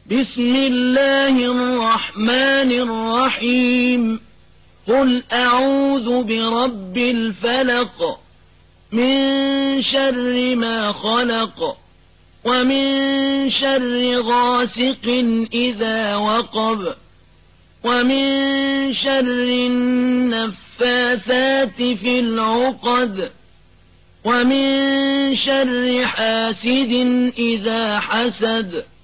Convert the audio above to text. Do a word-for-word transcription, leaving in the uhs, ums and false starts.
بسم الله الرحمن الرحيم قل أعوذ برب الفلق من شر ما خلق ومن شر غاسق إذا وقب ومن شر النفاثات في العقد ومن شر حاسد إذا حسد